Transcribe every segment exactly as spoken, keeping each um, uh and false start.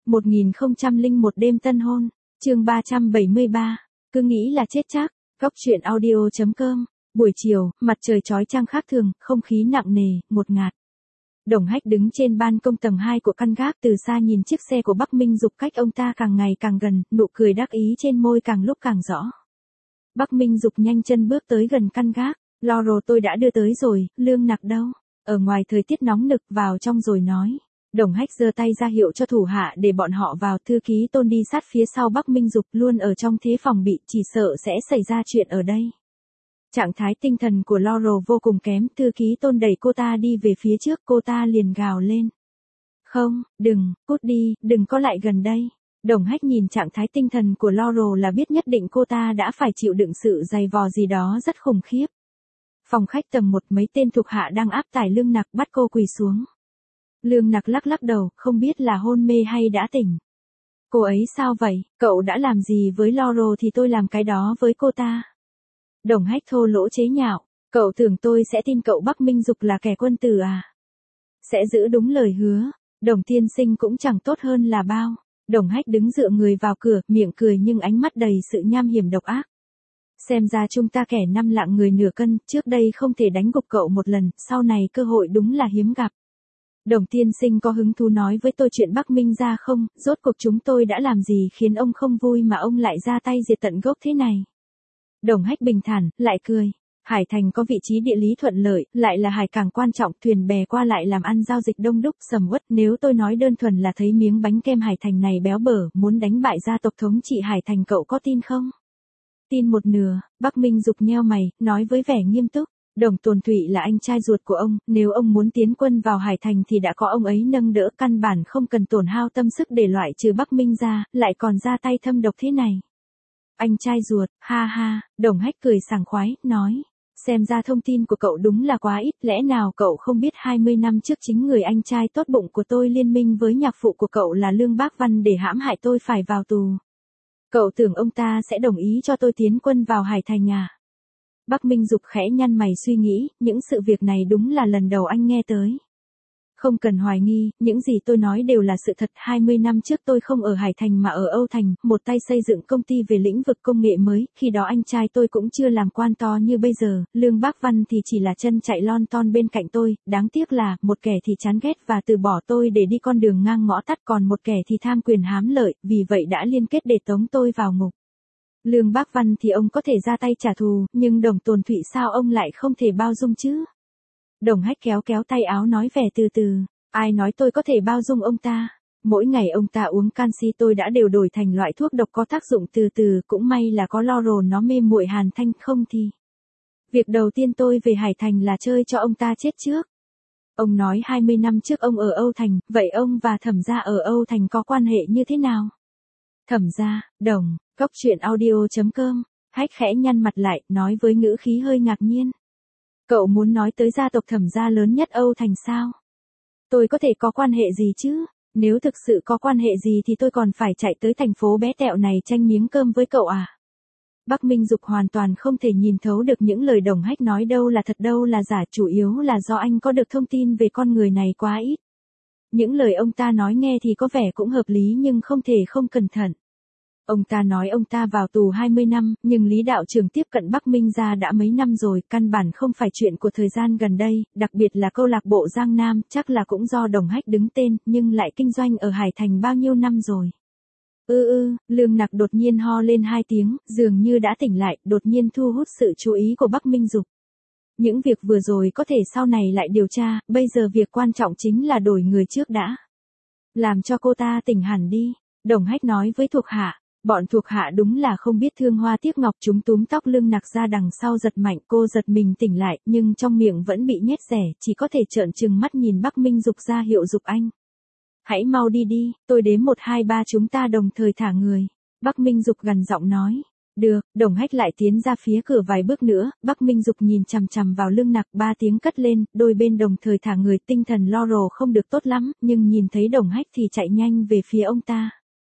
một nghìn không trăm lẻ một đêm tân hôn, chương ba trăm bảy mươi ba, cứ nghĩ là chết chắc, góc truyện audio chấm com, buổi chiều, mặt trời chói chang khác thường, không khí nặng nề, ngột ngạt. Đồng Hách đứng trên ban công tầng hai của căn gác từ xa nhìn chiếc xe của Bắc Minh Dục cách ông ta càng ngày càng gần, nụ cười đắc ý trên môi càng lúc càng rõ. Bắc Minh Dục nhanh chân bước tới gần căn gác, Laurel tôi đã đưa tới rồi, Lương Nặc đâu? Ở ngoài thời tiết nóng nực vào trong rồi nói. Đồng Hách giơ tay ra hiệu cho thủ hạ để bọn họ vào, thư ký Tôn đi sát phía sau Bắc Minh Dục luôn ở trong thế phòng bị, chỉ sợ sẽ xảy ra chuyện ở đây. Trạng thái tinh thần của Laurel vô cùng kém, thư ký Tôn đẩy cô ta đi về phía trước, cô ta liền gào lên. Không, đừng, cút đi, đừng có lại gần đây. Đồng Hách nhìn trạng thái tinh thần của Laurel là biết nhất định cô ta đã phải chịu đựng sự dày vò gì đó rất khủng khiếp. Phòng khách tầng một, mấy tên thuộc hạ đang áp tải Lương Nặc, bắt cô quỳ xuống. Lương Nặc lắc lắc đầu, không biết là hôn mê hay đã tỉnh. Cô ấy sao vậy, cậu đã làm gì với Laurel thì tôi làm cái đó với cô ta. Đồng Hách thô lỗ chế nhạo, cậu tưởng tôi sẽ tin cậu Bắc Minh Dục là kẻ quân tử à? Sẽ giữ đúng lời hứa, Đồng tiên sinh cũng chẳng tốt hơn là bao. Đồng Hách đứng dựa người vào cửa, miệng cười nhưng ánh mắt đầy sự nham hiểm độc ác. Xem ra chúng ta kẻ năm lạng người nửa cân, trước đây không thể đánh gục cậu một lần, sau này cơ hội đúng là hiếm gặp. Đồng tiên sinh có hứng thú nói với tôi chuyện Bắc Minh ra không, rốt cuộc chúng tôi đã làm gì khiến ông không vui mà ông lại ra tay diệt tận gốc thế này. Đồng Hách bình thản, lại cười. Hải Thành có vị trí địa lý thuận lợi, lại là hải cảng quan trọng, thuyền bè qua lại làm ăn giao dịch đông đúc, sầm uất. Nếu tôi nói đơn thuần là thấy miếng bánh kem Hải Thành này béo bở, muốn đánh bại gia tộc thống trị Hải Thành, cậu có tin không? Tin một nửa. Bắc Minh Dục nheo mày, nói với vẻ nghiêm túc. Đồng Tồn Thụy là anh trai ruột của ông, nếu ông muốn tiến quân vào Hải Thành thì đã có ông ấy nâng đỡ, căn bản không cần tổn hao tâm sức để loại trừ Bắc Minh ra, lại còn ra tay thâm độc thế này. Anh trai ruột, ha ha, Đồng Hách cười sảng khoái, nói. Xem ra thông tin của cậu đúng là quá ít, lẽ nào cậu không biết hai mươi năm trước chính người anh trai tốt bụng của tôi liên minh với nhạc phụ của cậu là Lương Bác Văn để hãm hại tôi phải vào tù. Cậu tưởng ông ta sẽ đồng ý cho tôi tiến quân vào Hải Thành à? Bắc Minh Dục khẽ nhăn mày suy nghĩ, những sự việc này đúng là lần đầu anh nghe tới. Không cần hoài nghi, những gì tôi nói đều là sự thật. hai mươi năm trước tôi không ở Hải Thành mà ở Âu Thành, một tay xây dựng công ty về lĩnh vực công nghệ mới, khi đó anh trai tôi cũng chưa làm quan to như bây giờ, Lương Bác Văn thì chỉ là chân chạy lon ton bên cạnh tôi, đáng tiếc là, một kẻ thì chán ghét và từ bỏ tôi để đi con đường ngang ngõ tắt, còn một kẻ thì tham quyền hám lợi, vì vậy đã liên kết để tống tôi vào ngục. Lương Bác Văn thì ông có thể ra tay trả thù, nhưng Đồng Tồn Thụy sao ông lại không thể bao dung chứ? Đồng Hách kéo kéo tay áo nói vẻ từ từ, ai nói tôi có thể bao dung ông ta, mỗi ngày ông ta uống canxi tôi đã đều đổi thành loại thuốc độc có tác dụng từ từ, cũng may là có Laurel nó mê muội Hàn Thanh, không thì. Việc đầu tiên tôi về Hải Thành là chơi cho ông ta chết trước. Ông nói hai mươi năm trước ông ở Âu Thành, vậy ông và Thẩm gia ở Âu Thành có quan hệ như thế nào? Thẩm gia, Đồng, góc truyện audio chấm com, Hách khẽ nhăn mặt lại, nói với ngữ khí hơi ngạc nhiên. Cậu muốn nói tới gia tộc Thẩm gia lớn nhất Âu Thành sao? Tôi có thể có quan hệ gì chứ? Nếu thực sự có quan hệ gì thì tôi còn phải chạy tới thành phố bé tẹo này tranh miếng cơm với cậu à? Bắc Minh Dục hoàn toàn không thể nhìn thấu được những lời Đồng Hách nói đâu là thật đâu là giả, chủ yếu là do anh có được thông tin về con người này quá ít. Những lời ông ta nói nghe thì có vẻ cũng hợp lý nhưng không thể không cẩn thận. Ông ta nói ông ta vào tù hai mươi năm, nhưng Lý đạo trưởng tiếp cận Bắc Minh ra đã mấy năm rồi, căn bản không phải chuyện của thời gian gần đây, đặc biệt là câu lạc bộ Giang Nam, chắc là cũng do Đồng Hách đứng tên, nhưng lại kinh doanh ở Hải Thành bao nhiêu năm rồi. Ư ư, Lương Nặc đột nhiên ho lên hai tiếng, dường như đã tỉnh lại, đột nhiên thu hút sự chú ý của Bắc Minh Dục. Những việc vừa rồi có thể sau này lại điều tra, bây giờ việc quan trọng chính là đổi người trước đã. Làm cho cô ta tỉnh hẳn đi, Đồng Hách nói với thuộc hạ. Bọn thuộc hạ đúng là không biết thương hoa tiếc ngọc, chúng túm tóc Lương Nặc ra đằng sau giật mạnh, cô giật mình tỉnh lại, nhưng trong miệng vẫn bị nhét rẻ, chỉ có thể trợn trừng mắt nhìn Bắc Minh Dục ra hiệu dục anh. Hãy mau đi đi, tôi đếm một hai ba chúng ta đồng thời thả người. Bắc Minh Dục gằn giọng nói. Được, Đồng Hách lại tiến ra phía cửa vài bước nữa, Bắc Minh Dục nhìn chằm chằm vào Lương Nặc, ba tiếng cất lên, đôi bên đồng thời thả người, tinh thần Laurel không được tốt lắm, nhưng nhìn thấy Đồng Hách thì chạy nhanh về phía ông ta.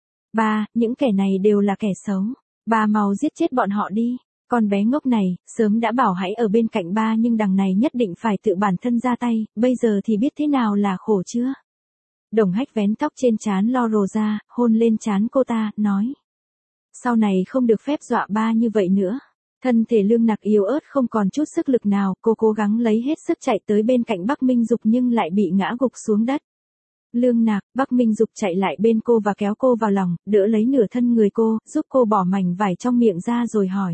Ba, những kẻ này đều là kẻ xấu. Ba mau giết chết bọn họ đi. Con bé ngốc này, sớm đã bảo hãy ở bên cạnh ba nhưng đằng này nhất định phải tự bản thân ra tay, bây giờ thì biết thế nào là khổ chưa? Đồng Hách vén tóc trên trán Laurel ra, hôn lên trán cô ta, nói. Sau này không được phép dọa ba như vậy nữa. Thân thể Lương Nạc yếu ớt không còn chút sức lực nào, cô cố gắng lấy hết sức chạy tới bên cạnh Bắc Minh Dục nhưng lại bị ngã gục xuống đất. Lương Nạc, Bắc Minh Dục chạy lại bên cô và kéo cô vào lòng, đỡ lấy nửa thân người cô, giúp cô bỏ mảnh vải trong miệng ra rồi hỏi.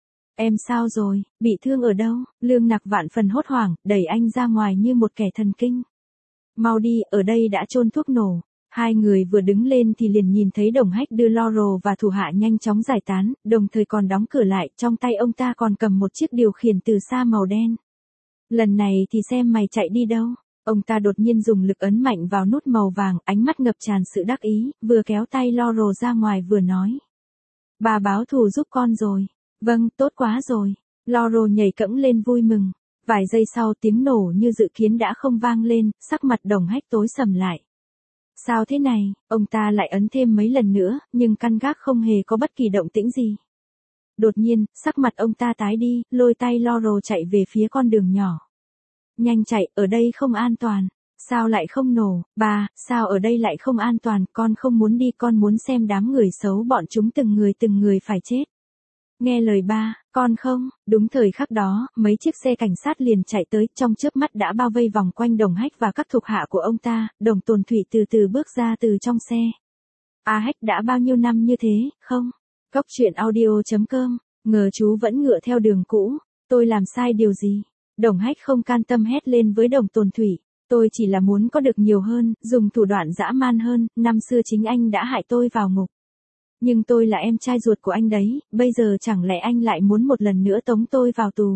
Em sao rồi, bị thương ở đâu? Lương Nạc vạn phần hốt hoảng, đẩy anh ra ngoài như một kẻ thần kinh. Mau đi, ở đây đã chôn thuốc nổ. Hai người vừa đứng lên thì liền nhìn thấy Đồng Hách đưa Laurel và thủ hạ nhanh chóng giải tán, đồng thời còn đóng cửa lại, trong tay ông ta còn cầm một chiếc điều khiển từ xa màu đen. Lần này thì xem mày chạy đi đâu. Ông ta đột nhiên dùng lực ấn mạnh vào nút màu vàng, ánh mắt ngập tràn sự đắc ý, vừa kéo tay Laurel ra ngoài vừa nói. Bà báo thù giúp con rồi. Vâng, tốt quá rồi. Laurel nhảy cẫng lên vui mừng. Vài giây sau tiếng nổ như dự kiến đã không vang lên, sắc mặt Đồng Hách tối sầm lại. Sao thế này, ông ta lại ấn thêm mấy lần nữa, nhưng căn gác không hề có bất kỳ động tĩnh gì. Đột nhiên, sắc mặt ông ta tái đi, lôi tay Laurel chạy về phía con đường nhỏ. Nhanh chạy, ở đây không an toàn. Sao lại không nổ, bà, sao ở đây lại không an toàn, con không muốn đi, con muốn xem đám người xấu bọn chúng từng người từng người phải chết. Nghe lời ba, con không, đúng thời khắc đó, mấy chiếc xe cảnh sát liền chạy tới, trong chớp mắt đã bao vây vòng quanh Đồng Hách và các thuộc hạ của ông ta, Đồng Tồn Thủy từ từ bước ra từ trong xe. A Hách đã bao nhiêu năm như thế, không? Góc truyện audio chấm com, ngờ chú vẫn ngựa theo đường cũ, tôi làm sai điều gì? Đồng Hách không can tâm hét lên với Đồng Tồn Thủy, tôi chỉ là muốn có được nhiều hơn, dùng thủ đoạn dã man hơn, năm xưa chính anh đã hại tôi vào ngục. Nhưng tôi là em trai ruột của anh đấy, bây giờ chẳng lẽ anh lại muốn một lần nữa tống tôi vào tù?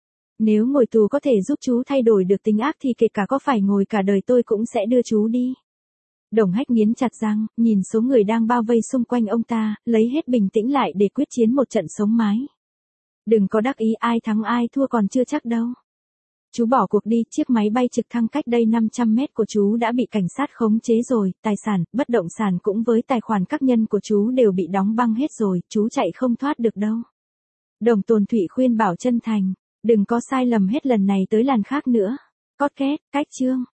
Nếu ngồi tù có thể giúp chú thay đổi được tính ác thì kể cả có phải ngồi cả đời tôi cũng sẽ đưa chú đi. Đồng Hách nghiến chặt răng, nhìn số người đang bao vây xung quanh ông ta, lấy hết bình tĩnh lại để quyết chiến một trận sống mái. Đừng có đắc ý ai thắng ai thua còn chưa chắc đâu. Chú bỏ cuộc đi, chiếc máy bay trực thăng cách đây năm trăm mét của chú đã bị cảnh sát khống chế rồi, tài sản, bất động sản cũng với tài khoản các nhân của chú đều bị đóng băng hết rồi, chú chạy không thoát được đâu. Đồng Tồn Thủy khuyên bảo chân thành, đừng có sai lầm hết lần này tới lần khác nữa. Cót két, cách chương.